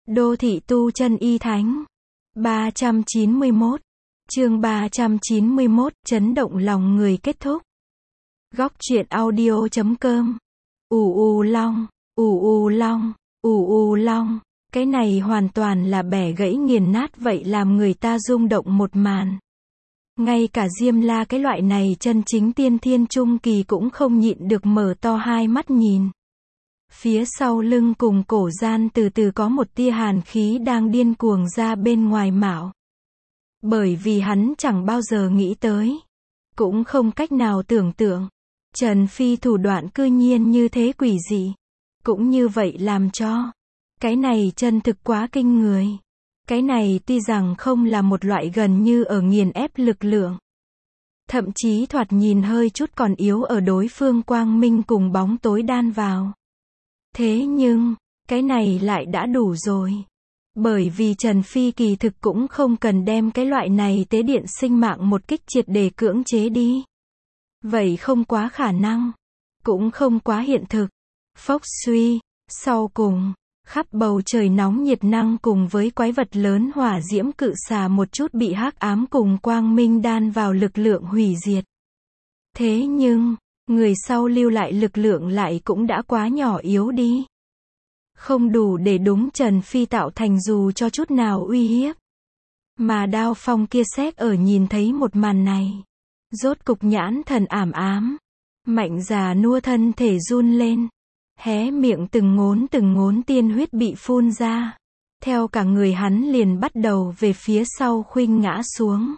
Đô thị tu chân y thánh. 391. Chương 391, chấn động lòng người kết thúc. Góc truyện audio.com. Long, long, cái này hoàn toàn là bẻ gãy nghiền nát vậy làm người ta rung động một màn. Ngay cả Diêm La cái loại này chân chính tiên thiên trung kỳ cũng không nhịn được mở to hai mắt nhìn. Phía sau lưng cùng cổ gian từ từ có một tia hàn khí đang điên cuồng ra bên ngoài mạo. Bởi vì hắn chẳng bao giờ nghĩ tới, cũng không cách nào tưởng tượng, Trần Phi thủ đoạn cư nhiên như thế quỷ dị, cũng như vậy làm cho cái này chân thực quá kinh người. Cái này tuy rằng không là một loại gần như ở nghiền ép lực lượng, thậm chí thoạt nhìn hơi chút còn yếu ở đối phương quang minh cùng bóng tối đan vào. Thế nhưng, cái này lại đã đủ rồi. Bởi vì Trần Phi kỳ thực cũng không cần đem cái loại này tế điện sinh mạng một kích triệt để cưỡng chế đi. Vậy không quá khả năng, cũng không quá hiện thực. Phốc suy, sau cùng, khắp bầu trời nóng nhiệt năng cùng với quái vật lớn hỏa diễm cự xà một chút bị hắc ám cùng quang minh đan vào lực lượng hủy diệt. Thế nhưng, người sau lưu lại lực lượng lại cũng đã quá nhỏ yếu đi. Không đủ để đúng Trần Phi tạo thành dù cho chút nào uy hiếp. Mà Đao Phong kia xét ở nhìn thấy một màn này, rốt cục nhãn thần ảm ám, mạnh già nua thân thể run lên, hé miệng từng ngốn tiên huyết bị phun ra. Theo cả người hắn liền bắt đầu về phía sau khuynh ngã xuống.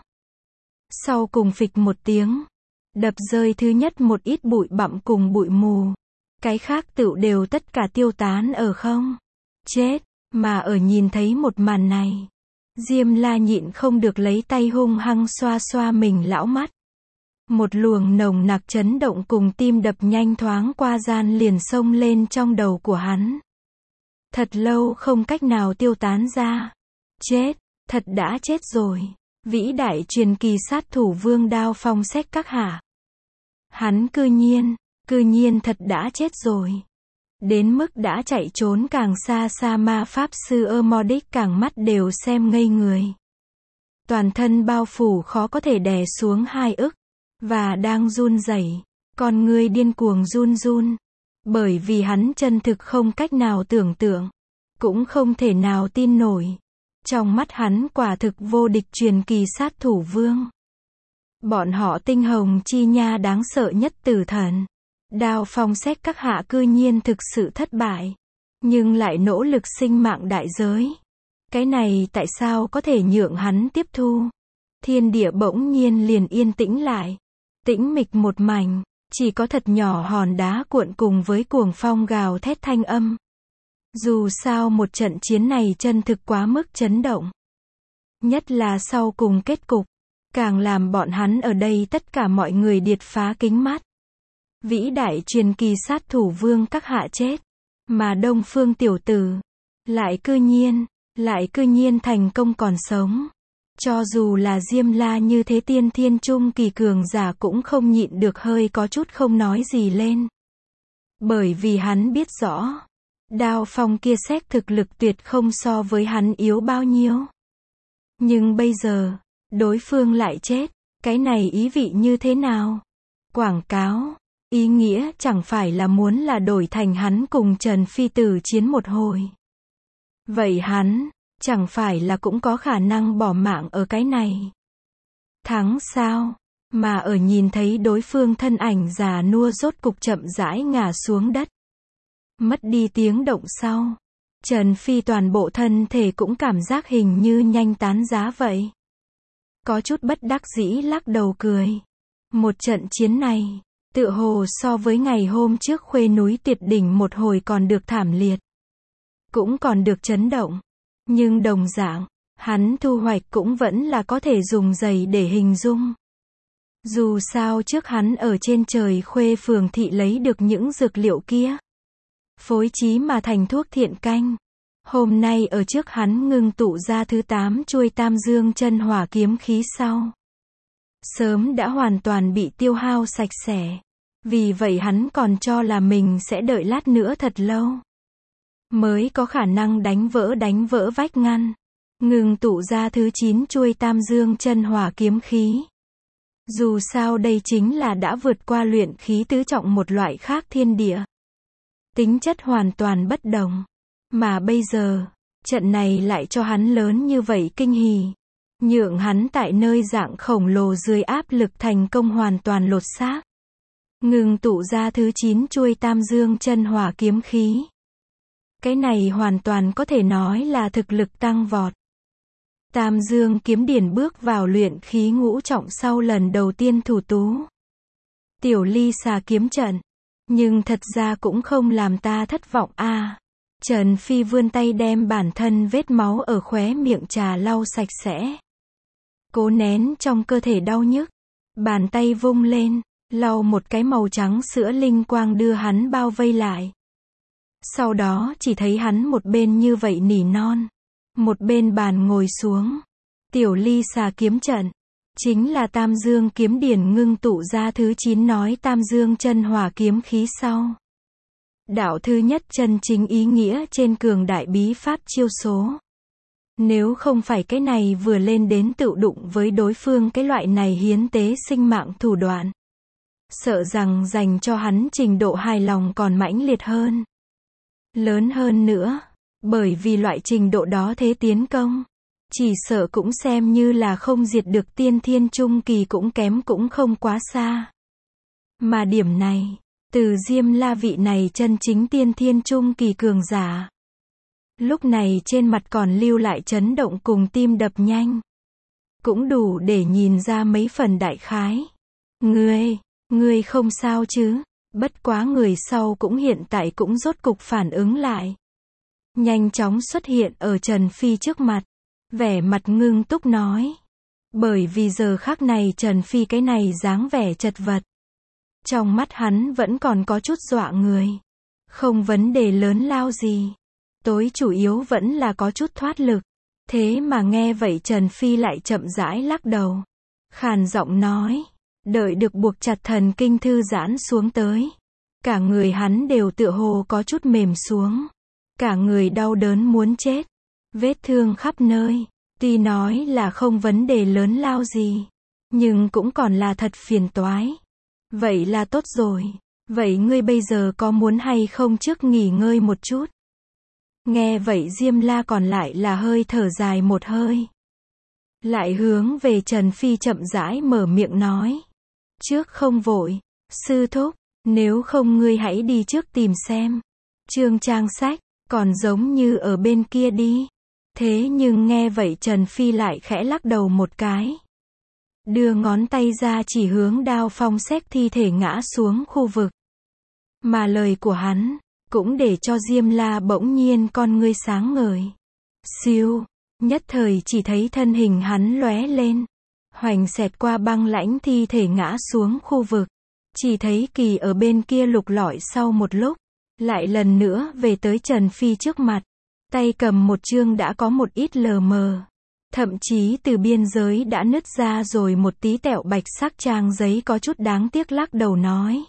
Sau cùng phịch một tiếng, đập rơi thứ nhất một ít bụi bặm cùng bụi mù. Cái khác tựu đều tất cả tiêu tán ở không. Chết, mà ở nhìn thấy một màn này, Diêm La nhịn không được lấy tay hung hăng xoa xoa mình lão mắt. Một luồng nồng nặc chấn động cùng tim đập nhanh thoáng qua gian liền xông lên trong đầu của hắn. Thật lâu không cách nào tiêu tán ra. Chết, thật đã chết rồi. Vĩ đại truyền kỳ sát thủ Vương Đao Phong xét các hạ. Hắn cư nhiên thật đã chết rồi. Đến mức đã chạy trốn càng xa xa ma pháp sư Ermodic càng mắt đều xem ngây người. Toàn thân bao phủ khó có thể đè xuống 2 ức. Và đang run rẩy, con ngươi điên cuồng run. Bởi vì hắn chân thực không cách nào tưởng tượng, cũng không thể nào tin nổi. Trong mắt hắn quả thực vô địch truyền kỳ sát thủ vương. Bọn họ tinh hồng chi nha đáng sợ nhất tử thần. Đao Phong xét các hạ cư nhiên thực sự thất bại, nhưng lại nỗ lực sinh mạng đại giới. Cái này tại sao có thể nhượng hắn tiếp thu? Thiên địa bỗng nhiên liền yên tĩnh lại. Tĩnh mịch một mảnh, chỉ có thật nhỏ hòn đá cuộn cùng với cuồng phong gào thét thanh âm. Dù sao một trận chiến này chân thực quá mức chấn động. Nhất là sau cùng kết cục, càng làm bọn hắn ở đây tất cả mọi người điệt phá kính mắt. Vĩ đại truyền kỳ sát thủ vương các hạ chết, mà Đông Phương tiểu tử, lại cư nhiên thành công còn sống. Cho dù là Diêm La như thế tiên thiên trung kỳ cường giả cũng không nhịn được hơi có chút không nói gì lên. Bởi vì hắn biết rõ, Đao Phong kia xét thực lực tuyệt không so với hắn yếu bao nhiêu. Nhưng bây giờ, đối phương lại chết, cái này ý vị như thế nào? Quảng cáo, ý nghĩa chẳng phải là muốn là đổi thành hắn cùng Trần Phi tử chiến một hồi. Vậy hắn chẳng phải là cũng có khả năng bỏ mạng ở cái này. Thắng sao? Mà ở nhìn thấy đối phương thân ảnh già nua rốt cục chậm rãi ngã xuống đất. Mất đi tiếng động sau. Trần Phi toàn bộ thân thể cũng cảm giác hình như nhanh tán giá vậy. Có chút bất đắc dĩ lắc đầu cười. Một trận chiến này, tựa hồ so với ngày hôm trước khuê núi tuyệt đỉnh một hồi còn được thảm liệt. Cũng còn được chấn động. Nhưng đồng dạng, hắn thu hoạch cũng vẫn là có thể dùng giày để hình dung. Dù sao trước hắn ở trên trời Khuê phường thị lấy được những dược liệu kia, phối trí mà thành thuốc thiện canh. Hôm nay ở trước hắn ngưng tụ ra thứ 8 chuôi Tam Dương chân hỏa kiếm khí sau. Sớm đã hoàn toàn bị tiêu hao sạch sẽ. Vì vậy hắn còn cho là mình sẽ đợi lát nữa thật lâu. mới có khả năng đánh vỡ vách ngăn, ngừng tụ ra thứ 9 chuôi tam dương chân hỏa kiếm khí. Dù sao đây chính là đã vượt qua luyện khí tứ trọng một loại khác thiên địa. Tính chất hoàn toàn bất đồng. Mà bây giờ, trận này lại cho hắn lớn như vậy kinh hỉ. Nhượng hắn tại nơi dạng khổng lồ dưới áp lực thành công hoàn toàn lột xác. Ngừng tụ ra thứ 9 chuôi tam dương chân hỏa kiếm khí. Cái này hoàn toàn có thể nói là thực lực tăng vọt. Tam dương kiếm điển bước vào luyện khí ngũ trọng sau lần đầu tiên thủ tú. Tiểu ly xà kiếm trận. Nhưng thật ra cũng không làm ta thất vọng a. Trần Phi vươn tay đem bản thân vết máu ở khóe miệng trà lau sạch sẽ. Cố nén trong cơ thể đau nhức. Bàn tay vung lên, lau một cái màu trắng sữa linh quang đưa hắn bao vây lại. Sau đó chỉ thấy hắn một bên như vậy nỉ non. Một bên bàn ngồi xuống. Tiểu ly xà kiếm trận. Chính là tam dương kiếm điển ngưng tụ ra thứ 9 nói tam dương chân hỏa kiếm khí sau. Đạo thứ nhất chân chính ý nghĩa trên cường đại bí pháp chiêu số. Nếu không phải cái này vừa lên đến tự đụng với đối phương cái loại này hiến tế sinh mạng thủ đoạn. Sợ rằng dành cho hắn trình độ hài lòng còn mãnh liệt hơn. Lớn hơn nữa. Bởi vì loại trình độ đó thế tiến công. Chỉ sợ cũng xem như là không diệt được tiên thiên trung kỳ cũng kém cũng không quá xa. Mà điểm này, từ Diêm La vị này chân chính tiên thiên trung kỳ cường giả. Lúc này trên mặt còn lưu lại chấn động cùng tim đập nhanh. Cũng đủ để nhìn ra mấy phần đại khái. Ngươi không sao chứ? Bất quá người sau cũng hiện tại cũng rốt cục phản ứng lại. Nhanh chóng xuất hiện ở Trần Phi trước mặt. Vẻ mặt ngưng túc nói. Bởi vì giờ khắc này Trần Phi cái này dáng vẻ chật vật. Trong mắt hắn vẫn còn có chút dọa người. Không vấn đề lớn lao gì. Tối chủ yếu vẫn là có chút thoát lực. Thế mà nghe vậy Trần Phi lại chậm rãi lắc đầu. Khàn giọng nói. Đợi được buộc chặt thần kinh thư giãn xuống tới. Cả người hắn đều tựa hồ có chút mềm xuống. Cả người đau đớn muốn chết. Vết thương khắp nơi. Tuy nói là không vấn đề lớn lao gì. Nhưng cũng còn là thật phiền toái. Vậy là tốt rồi. Vậy ngươi bây giờ có muốn hay không trước nghỉ ngơi một chút? Nghe vậy Diêm La còn lại là hơi thở dài một hơi. Lại hướng về Trần Phi chậm rãi mở miệng nói. Trước không vội. Sư thúc, nếu không ngươi hãy đi trước tìm xem. Chương trang sách, còn giống như ở bên kia đi. Thế nhưng nghe vậy Trần Phi lại khẽ lắc đầu một cái. Đưa ngón tay ra chỉ hướng Đao Phong xếp thi thể ngã xuống khu vực. Mà lời của hắn, cũng để cho Diêm La bỗng nhiên con ngươi sáng ngời. Siêu, nhất thời chỉ thấy thân hình hắn lóe lên. Hoành xẹt qua băng lãnh thi thể ngã xuống khu vực. Chỉ thấy Kỳ ở bên kia lục lọi sau một lúc. Lại lần nữa về tới Trần Phi trước mặt. Tay cầm một chương đã có một ít lờ mờ. Thậm chí từ biên giới đã nứt ra rồi một tí tẹo bạch sắc trang giấy có chút đáng tiếc lắc đầu nói.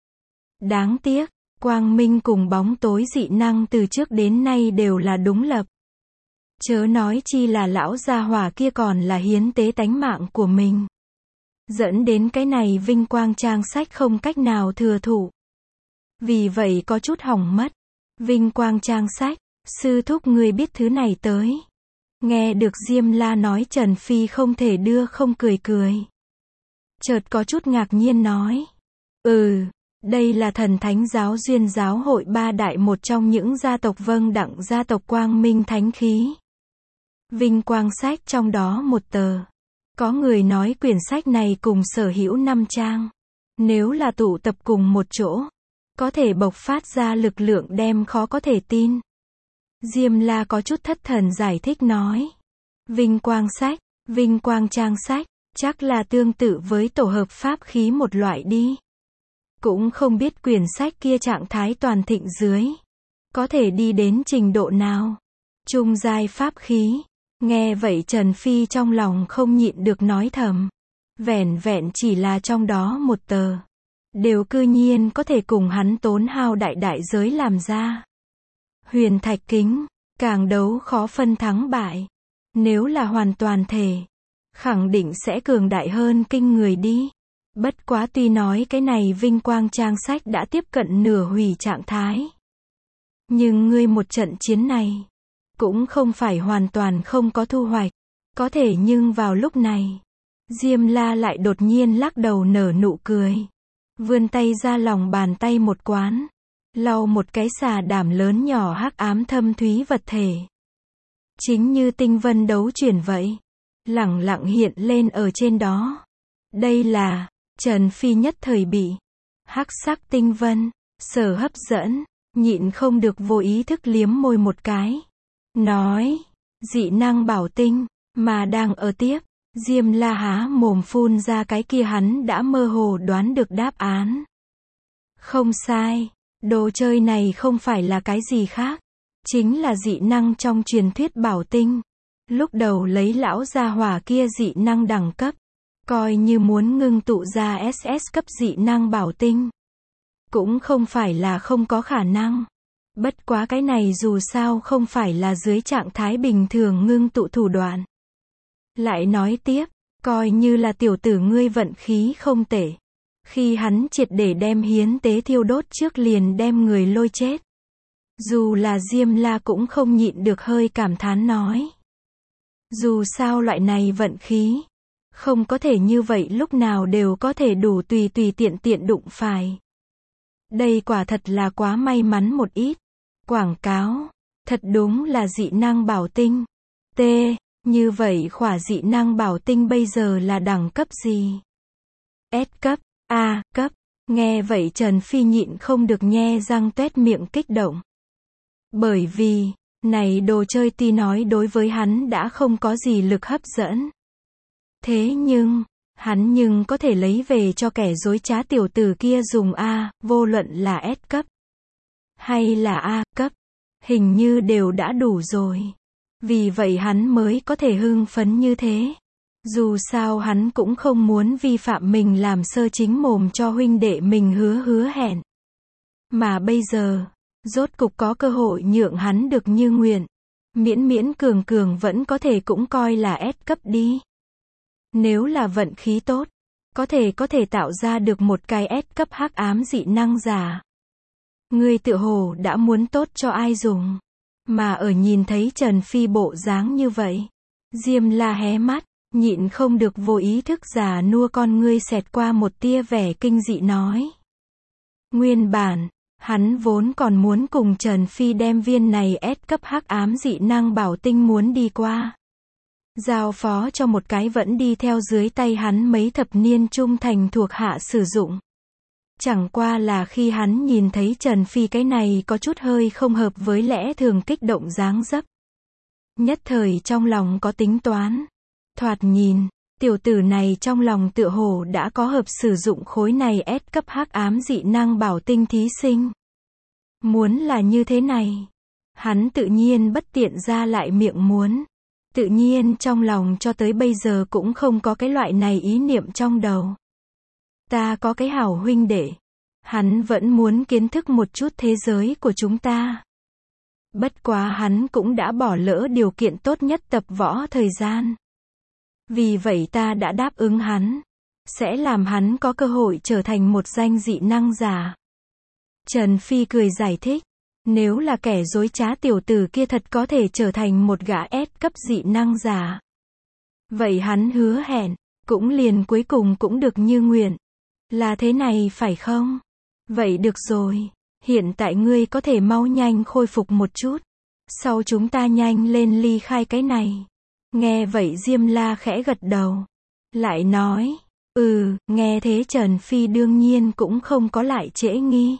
Đáng tiếc, quang minh cùng bóng tối dị năng từ trước đến nay đều là đúng lập. Chớ nói chi là lão gia hỏa kia còn là hiến tế tánh mạng của mình. Dẫn đến cái này vinh quang trang sách không cách nào thừa thụ. Vì vậy có chút hỏng mất. Vinh quang trang sách, sư thúc ngươi biết thứ này tới. Nghe được Diêm La nói Trần Phi không thể đưa không cười cười. Chợt có chút ngạc nhiên nói. Đây là thần thánh giáo duyên giáo hội ba đại một trong những gia tộc vâng đặng gia tộc quang minh thánh khí. Vinh quang sách trong đó một tờ. Có người nói quyển sách này cùng sở hữu 5 trang. Nếu là tụ tập cùng một chỗ, có thể bộc phát ra lực lượng đem khó có thể tin. Diêm La có chút thất thần giải thích nói. Vinh quang sách, vinh quang trang sách, chắc là tương tự với tổ hợp pháp khí một loại đi. Cũng không biết quyển sách kia trạng thái toàn thịnh dưới. Có thể đi đến trình độ nào. Trung giai pháp khí. Nghe vậy Trần Phi trong lòng không nhịn được nói thầm. Vẻn vẹn chỉ là trong đó một tờ. Đều cư nhiên có thể cùng hắn tốn hao đại đại giới làm ra. huyền thạch kính, càng đấu khó phân thắng bại. Nếu là hoàn toàn thể, khẳng định sẽ cường đại hơn kinh người đi. Bất quá tuy nói cái này vinh quang trang sách đã tiếp cận nửa hủy trạng thái. Nhưng ngươi một trận chiến này, cũng không phải hoàn toàn không có thu hoạch. Có thể nhưng vào lúc này, Diêm La lại đột nhiên lắc đầu nở nụ cười. Vươn tay ra lòng bàn tay một quán, lau một cái xà đảm lớn nhỏ hắc ám thâm thúy vật thể. Chính như tinh vân đấu chuyển vậy, lẳng lặng hiện lên ở trên đó. Đây là, Trần Phi nhất thời bị hắc sắc tinh vân sở hấp dẫn, nhịn không được vô ý thức liếm môi một cái. Nói, dị năng bảo tinh, mà đang ở tiếp. Diêm La há mồm phun ra cái kia hắn đã mơ hồ đoán được đáp án. Không sai, đồ chơi này không phải là cái gì khác, chính là dị năng trong truyền thuyết bảo tinh. Lúc đầu lấy lão gia hỏa kia dị năng đẳng cấp, coi như muốn ngưng tụ ra SS cấp dị năng bảo tinh, cũng không phải là không có khả năng. Bất quá cái này dù sao không phải là dưới trạng thái bình thường ngưng tụ thủ đoạn. Lại nói tiếp, coi như là tiểu tử ngươi vận khí không tệ. Khi hắn triệt để đem hiến tế thiêu đốt trước liền đem người lôi chết. Dù là Diêm La cũng không nhịn được hơi cảm thán nói. Dù sao loại này vận khí, không có thể như vậy lúc nào đều có thể đủ tùy tiện tiện đụng phải. Đây quả thật là quá may mắn một ít. Quảng cáo, thật đúng là dị năng bảo tinh. T. Như vậy khỏa dị năng bảo tinh bây giờ là đẳng cấp gì? S cấp, A cấp. Nghe vậy Trần Phi nhịn không được nhe răng tuét miệng kích động. Bởi vì, này đồ chơi tuy nói đối với hắn đã không có gì lực hấp dẫn. Thế nhưng, hắn nhưng có thể lấy về cho kẻ dối trá tiểu tử kia dùng A, vô luận là S cấp hay là A cấp, hình như đều đã đủ rồi. Vì vậy hắn mới có thể hưng phấn như thế. Dù sao hắn cũng không muốn vi phạm mình làm sơ chính mồm cho huynh đệ mình hứa hẹn. Mà bây giờ, rốt cục có cơ hội nhượng hắn được như nguyện. Miễn cường vẫn có thể cũng coi là S cấp đi. Nếu là vận khí tốt, có thể tạo ra được một cái S cấp hắc ám dị năng giả. Ngươi tựa hồ đã muốn tốt cho ai dùng. Mà ở nhìn thấy Trần Phi bộ dáng như vậy, Diêm La hé mắt, nhịn không được vô ý thức già nua con ngươi xẹt qua một tia vẻ kinh dị nói. Nguyên bản, hắn vốn còn muốn cùng Trần Phi đem viên này S cấp hắc ám dị năng bảo tinh muốn đi qua. Giao phó cho một cái vẫn đi theo dưới tay hắn mấy thập niên trung thành thuộc hạ sử dụng. Chẳng qua là khi hắn nhìn thấy Trần Phi cái này có chút hơi không hợp với lẽ thường kích động dáng dấp. Nhất thời trong lòng có tính toán. Thoạt nhìn, tiểu tử này trong lòng tựa hồ đã có hợp sử dụng khối này S cấp hắc ám dị năng bảo tinh thí sinh. Muốn là như thế này, hắn tự nhiên bất tiện ra lại miệng muốn. Tự nhiên trong lòng cho tới bây giờ cũng không có cái loại này ý niệm trong đầu. Ta có cái hảo huynh đệ. Hắn vẫn muốn kiến thức một chút thế giới của chúng ta. Bất quá hắn cũng đã bỏ lỡ điều kiện tốt nhất tập võ thời gian. Vì vậy ta đã đáp ứng hắn. Sẽ làm hắn có cơ hội trở thành một danh dị năng giả. Trần Phi cười giải thích. Nếu là kẻ dối trá tiểu tử kia thật có thể trở thành một gã S cấp dị năng giả. Vậy hắn hứa hẹn, cũng liền cuối cùng cũng được như nguyện. Là thế này phải không? Vậy được rồi, hiện tại ngươi có thể mau nhanh khôi phục một chút. Sau chúng ta nhanh lên ly khai cái này. Nghe vậy Diêm La khẽ gật đầu. Lại nói, nghe thế Trần Phi đương nhiên cũng không có lại trễ nghi.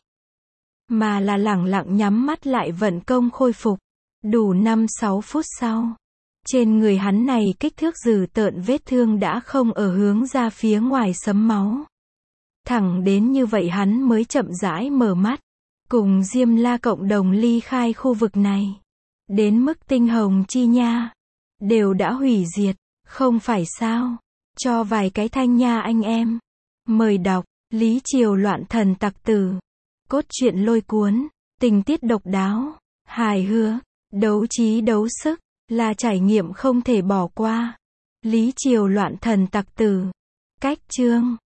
Mà là lẳng lặng nhắm mắt lại vận công khôi phục. Đủ 5-6 phút sau. Trên người hắn này kích thước dữ tợn vết thương đã không ở hướng ra phía ngoài sấm máu. Thẳng đến như vậy hắn mới chậm rãi mở mắt. Cùng Diêm La cộng đồng ly khai khu vực này. Đến mức tinh hồng chi nha. Đều đã hủy diệt. Không phải sao. Cho vài cái thanh nha anh em. Mời đọc. Lý Triều loạn thần tặc tử. Cốt truyện lôi cuốn. Tình tiết độc đáo. Hài hước, đấu trí đấu sức, là trải nghiệm không thể bỏ qua. Lý triều loạn thần tặc tử. Cách chương